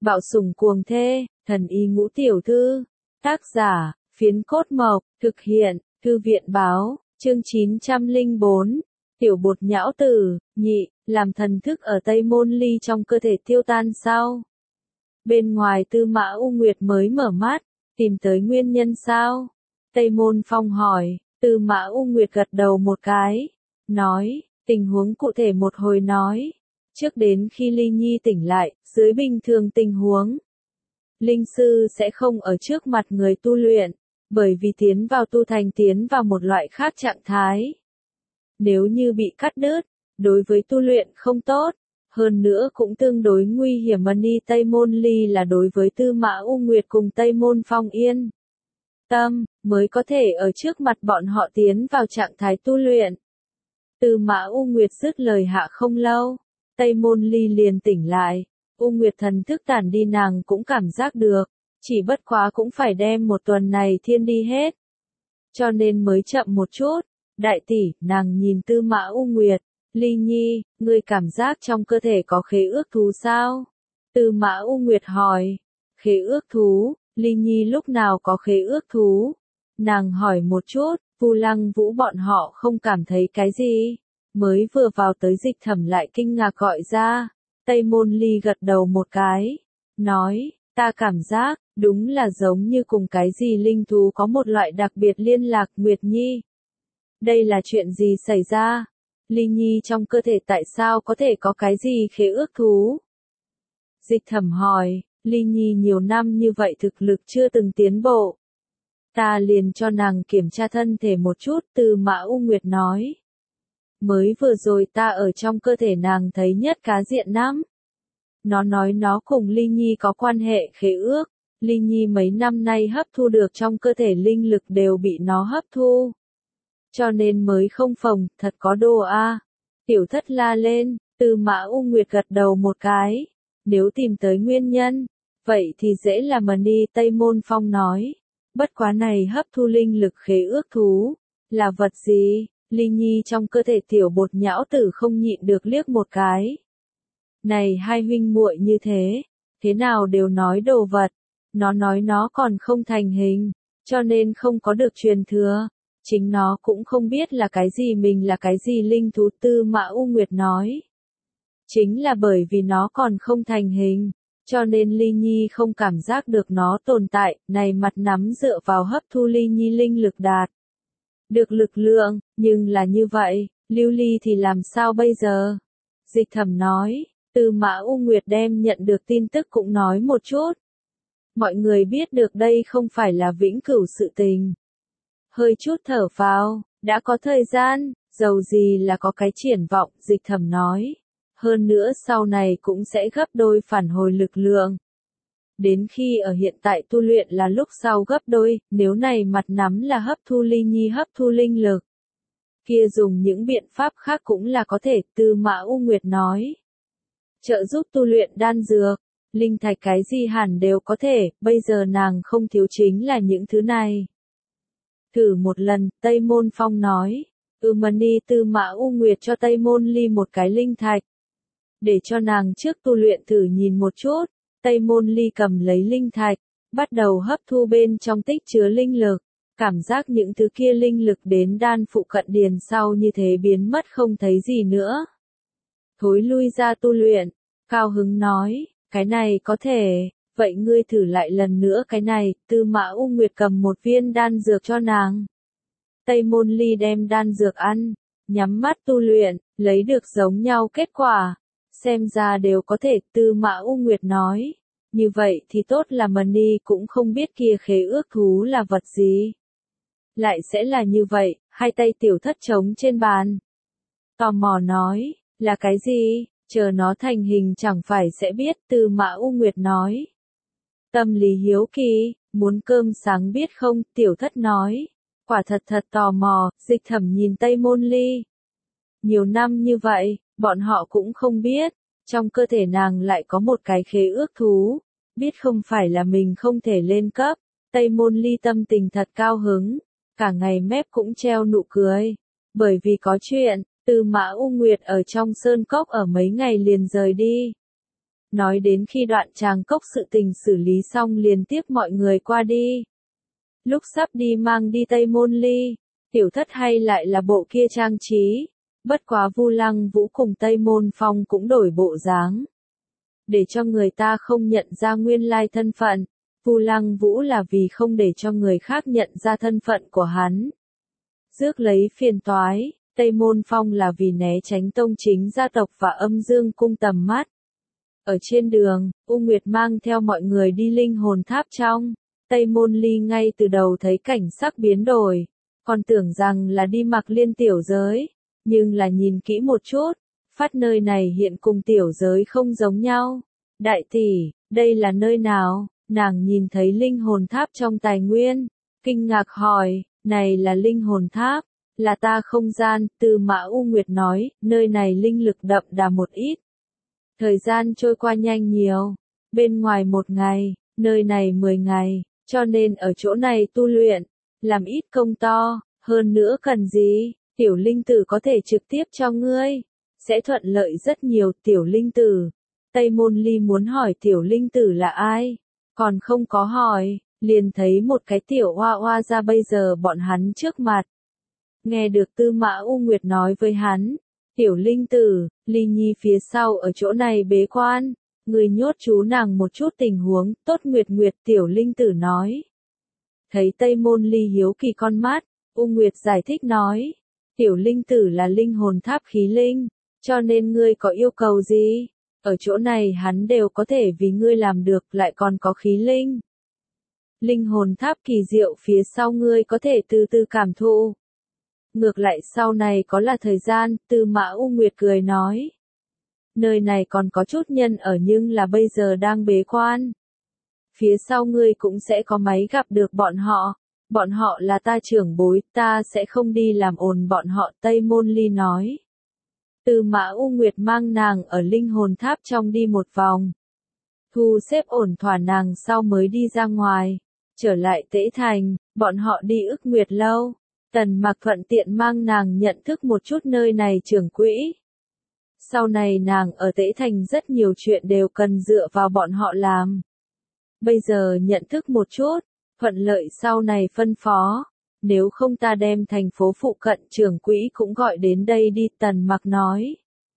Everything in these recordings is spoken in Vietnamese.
Bạo sủng cuồng thê, thần y ngũ tiểu thư. Tác giả, Phiến Cốt Mộc, thực hiện, Thư viện báo, chương 904. Tiểu bột nhão tử, nhị, làm thần thức ở Tây Môn Ly trong cơ thể tiêu tan sao? Bên ngoài Tư Mã U Nguyệt mới mở mắt, tìm tới nguyên nhân sao? Tây Môn Phong hỏi, Tư Mã U Nguyệt gật đầu một cái, nói, tình huống cụ thể một hồi nói. Trước đến khi Ly Nhi tỉnh lại, dưới bình thường tình huống, linh sư sẽ không ở trước mặt người tu luyện, bởi vì tiến vào tu thành tiến vào một loại khác trạng thái. Nếu như bị cắt đứt, đối với tu luyện không tốt, hơn nữa cũng tương đối nguy hiểm. Ni Tây Môn Ly là đối với Tư Mã U Nguyệt cùng Tây Môn Phong yên tâm, mới có thể ở trước mặt bọn họ tiến vào trạng thái tu luyện. Tư Mã U Nguyệt dứt lời hạ không lâu, Tây Môn Ly liền tỉnh lại. U Nguyệt thần thức tản đi nàng cũng cảm giác được, chỉ bất quá cũng phải đem một tuần này thiên đi hết. Cho nên mới chậm một chút. Đại tỷ, nàng nhìn Tư Mã U Nguyệt, Ly Nhi, ngươi cảm giác trong cơ thể có khế ước thú sao? Tư Mã U Nguyệt hỏi, khế ước thú, Ly Nhi lúc nào có khế ước thú? Nàng hỏi một chút, Vu Lăng Vũ bọn họ không cảm thấy cái gì, mới vừa vào tới Dịch Thẩm lại kinh ngạc gọi ra. Tây Môn Ly gật đầu một cái, nói, ta cảm giác, đúng là giống như cùng cái gì linh thú có một loại đặc biệt liên lạc. Nguyệt Nhi, đây là chuyện gì xảy ra? Ly Nhi trong cơ thể tại sao có thể có cái gì khế ước thú? Dịch Thẩm hỏi, Ly Nhi nhiều năm như vậy thực lực chưa từng tiến bộ. Ta liền cho nàng kiểm tra thân thể một chút. Tư Mã U Nguyệt nói. Mới vừa rồi ta ở trong cơ thể nàng thấy nhất cá diện năm. Nó nói nó cùng Ly Nhi có quan hệ khế ước. Ly Nhi mấy năm nay hấp thu được trong cơ thể linh lực đều bị nó hấp thu. Cho nên mới không phồng, thật có đồ a. Tiểu thất la lên, Tư Mã U Nguyệt gật đầu một cái. Nếu tìm tới nguyên nhân, vậy thì dễ làm. Ni Tây Môn Phong nói. Bất quá này hấp thu linh lực khế ước thú, là vật gì? Ly Nhi trong cơ thể tiểu bột nhão tử không nhịn được liếc một cái. Này hai huynh muội như thế nào đều nói đồ vật, nó nói nó còn không thành hình, cho nên không có được truyền thừa, chính nó cũng không biết là cái gì mình là cái gì linh thú. Tư Mã U Nguyệt nói. Chính là bởi vì nó còn không thành hình, cho nên Ly Nhi không cảm giác được nó tồn tại, này mặt nắm dựa vào hấp thu Ly Nhi linh lực đạt được lực lượng, nhưng là như vậy, Lưu Ly thì làm sao bây giờ? Dịch Thẩm nói, Tư Mã U Nguyệt đem nhận được tin tức cũng nói một chút. Mọi người biết được đây không phải là vĩnh cửu sự tình. Hơi chút thở phào, đã có thời gian, dầu gì là có cái triển vọng. Dịch Thẩm nói. Hơn nữa sau này cũng sẽ gấp đôi phản hồi lực lượng. Đến khi ở hiện tại tu luyện là lúc sau gấp đôi, nếu này mặt nắm là hấp thu Ly Nhi hấp thu linh lực. Kia dùng những biện pháp khác cũng là có thể. Tư Mã U Nguyệt nói. Trợ giúp tu luyện đan dược, linh thạch cái gì hẳn đều có thể, bây giờ nàng không thiếu chính là những thứ này. Thử một lần, Tây Môn Phong nói. Ni Tư Mã U Nguyệt cho Tây Môn Ly một cái linh thạch. Để cho nàng trước tu luyện thử nhìn một chút. Tây Môn Ly cầm lấy linh thạch, bắt đầu hấp thu bên trong tích chứa linh lực, cảm giác những thứ kia linh lực đến đan phụ cận điền sau như thế biến mất không thấy gì nữa. Thối lui ra tu luyện, cao hứng nói, cái này có thể, vậy ngươi thử lại lần nữa cái này. Tư Mã U Nguyệt cầm một viên đan dược cho nàng. Tây Môn Ly đem đan dược ăn, nhắm mắt tu luyện, lấy được giống nhau kết quả. Xem ra đều có thể. Tư Mã U Nguyệt nói. Như vậy thì tốt là Ni cũng không biết kia khế ước thú là vật gì. Lại sẽ là như vậy. Hai tay tiểu thất trống trên bàn. Tò mò nói. Là cái gì? Chờ nó thành hình chẳng phải sẽ biết. Tư Mã U Nguyệt nói. Tâm lý hiếu kỳ, muốn cơm sáng biết không? Tiểu thất nói. Quả thật tò mò. Dịch Thẩm nhìn Tây Môn Ly. Nhiều năm như vậy, bọn họ cũng không biết, trong cơ thể nàng lại có một cái khế ước thú, biết không phải là mình không thể lên cấp. Tây Môn Ly tâm tình thật cao hứng, cả ngày mép cũng treo nụ cười, bởi vì có chuyện. Tư Mã U Nguyệt ở trong sơn cốc ở mấy ngày liền rời đi. Nói đến khi đoạn Tràng Cốc sự tình xử lý xong liền tiếp mọi người qua đi. Lúc sắp đi mang đi Tây Môn Ly, tiểu thất hay lại là bộ kia trang trí. Bất quá Vu Lăng Vũ cùng Tây Môn Phong cũng đổi bộ dáng. Để cho người ta không nhận ra nguyên lai thân phận. Vu Lăng Vũ là vì không để cho người khác nhận ra thân phận của hắn. Rước lấy phiền toái, Tây Môn Phong là vì né tránh tông chính gia tộc và âm dương cung tầm mắt. Ở trên đường, U Nguyệt mang theo mọi người đi linh hồn tháp trong. Tây Môn Ly ngay từ đầu thấy cảnh sắc biến đổi. Còn tưởng rằng là đi Mạc Liên tiểu giới. Nhưng là nhìn kỹ một chút, phát nơi này hiện cùng tiểu giới không giống nhau. Đại tỷ, đây là nơi nào? Nàng nhìn thấy linh hồn tháp trong tài nguyên. Kinh ngạc hỏi, này là linh hồn tháp, là ta không gian, Từ Mã U Nguyệt nói, nơi này linh lực đậm đà một ít. Thời gian trôi qua nhanh nhiều, bên ngoài 1 ngày, nơi này 10 ngày, cho nên ở chỗ này tu luyện, làm ít công to, hơn nữa cần gì, tiểu linh tử có thể trực tiếp cho ngươi, sẽ thuận lợi rất nhiều tiểu linh tử. Tây Môn Ly muốn hỏi tiểu linh tử là ai, còn không có hỏi, liền thấy một cái tiểu hoa hoa ra bây giờ bọn hắn trước mặt. Nghe được Tư Mã U Nguyệt nói với hắn, tiểu linh tử, Ly Nhi phía sau ở chỗ này bế quan, người nhốt chú nàng một chút tình huống, tốt Nguyệt Nguyệt tiểu linh tử nói. Thấy Tây Môn Ly hiếu kỳ con mắt, U Nguyệt giải thích nói, tiểu linh tử là linh hồn tháp khí linh, cho nên ngươi có yêu cầu gì, ở chỗ này hắn đều có thể vì ngươi làm được, lại còn có khí linh. Linh hồn tháp kỳ diệu phía sau ngươi có thể từ từ cảm thụ. Ngược lại sau này có là thời gian, Tư Mã U Nguyệt cười nói. Nơi này còn có chút nhân ở nhưng là bây giờ đang bế quan. Phía sau ngươi cũng sẽ có máy gặp được bọn họ là ta trưởng bối, ta sẽ không đi làm ồn bọn họ, Tây Môn Ly nói. Tư Mã U Nguyệt mang nàng ở linh hồn tháp trong đi một vòng. Thu xếp ổn thỏa nàng sau mới đi ra ngoài. Trở lại Tễ Thành, bọn họ đi Ức Nguyệt Lâu. Tần Mặc thuận tiện mang nàng nhận thức một chút nơi này trưởng quỹ. Sau này nàng ở Tễ Thành rất nhiều chuyện đều cần dựa vào bọn họ làm. Bây giờ nhận thức một chút, thuận lợi sau này phân phó. Nếu không ta đem thành phố phụ cận trưởng quỹ cũng gọi đến đây đi, Tần Mặc nói.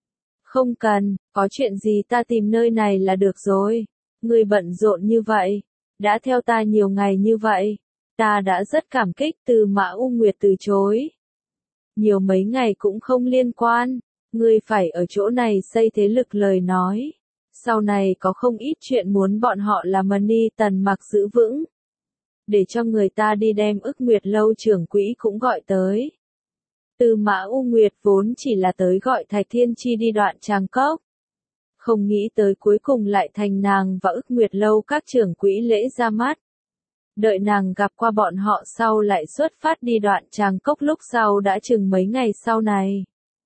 Không cần, có chuyện gì ta tìm nơi này là được rồi. Ngươi bận rộn như vậy, đã theo ta nhiều ngày như vậy, ta đã rất cảm kích. Từ Mã U Nguyệt từ chối. Nhiều mấy ngày cũng không liên quan, ngươi phải ở chỗ này xây thế lực lời nói. Sau này có không ít chuyện muốn bọn họ làm đi, Tần Mặc giữ vững. Để cho người ta đi đem Ức Nguyệt Lâu trưởng quỹ cũng gọi tới. Từ Mã U Nguyệt vốn chỉ là tới gọi Thạch Thiên Chi đi đoạn Tràng Cốc. Không nghĩ tới cuối cùng lại thành nàng và Ức Nguyệt Lâu các trưởng quỹ lễ ra mắt. Đợi nàng gặp qua bọn họ sau lại xuất phát đi đoạn Tràng Cốc, lúc sau đã chừng mấy ngày sau này.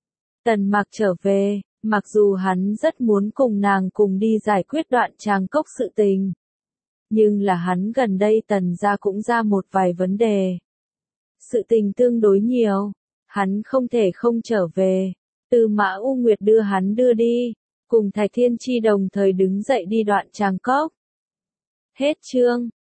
Tần Mặc trở về, mặc dù hắn rất muốn cùng nàng cùng đi giải quyết đoạn Tràng Cốc sự tình. Nhưng là hắn gần đây Tần gia cũng ra một vài vấn đề. Sự tình tương đối nhiều, hắn không thể không trở về. Từ Mã U Nguyệt đưa hắn đưa đi, cùng Thạch Thiên Chi đồng thời đứng dậy đi đoạn Tràng Cốc. Hết chương.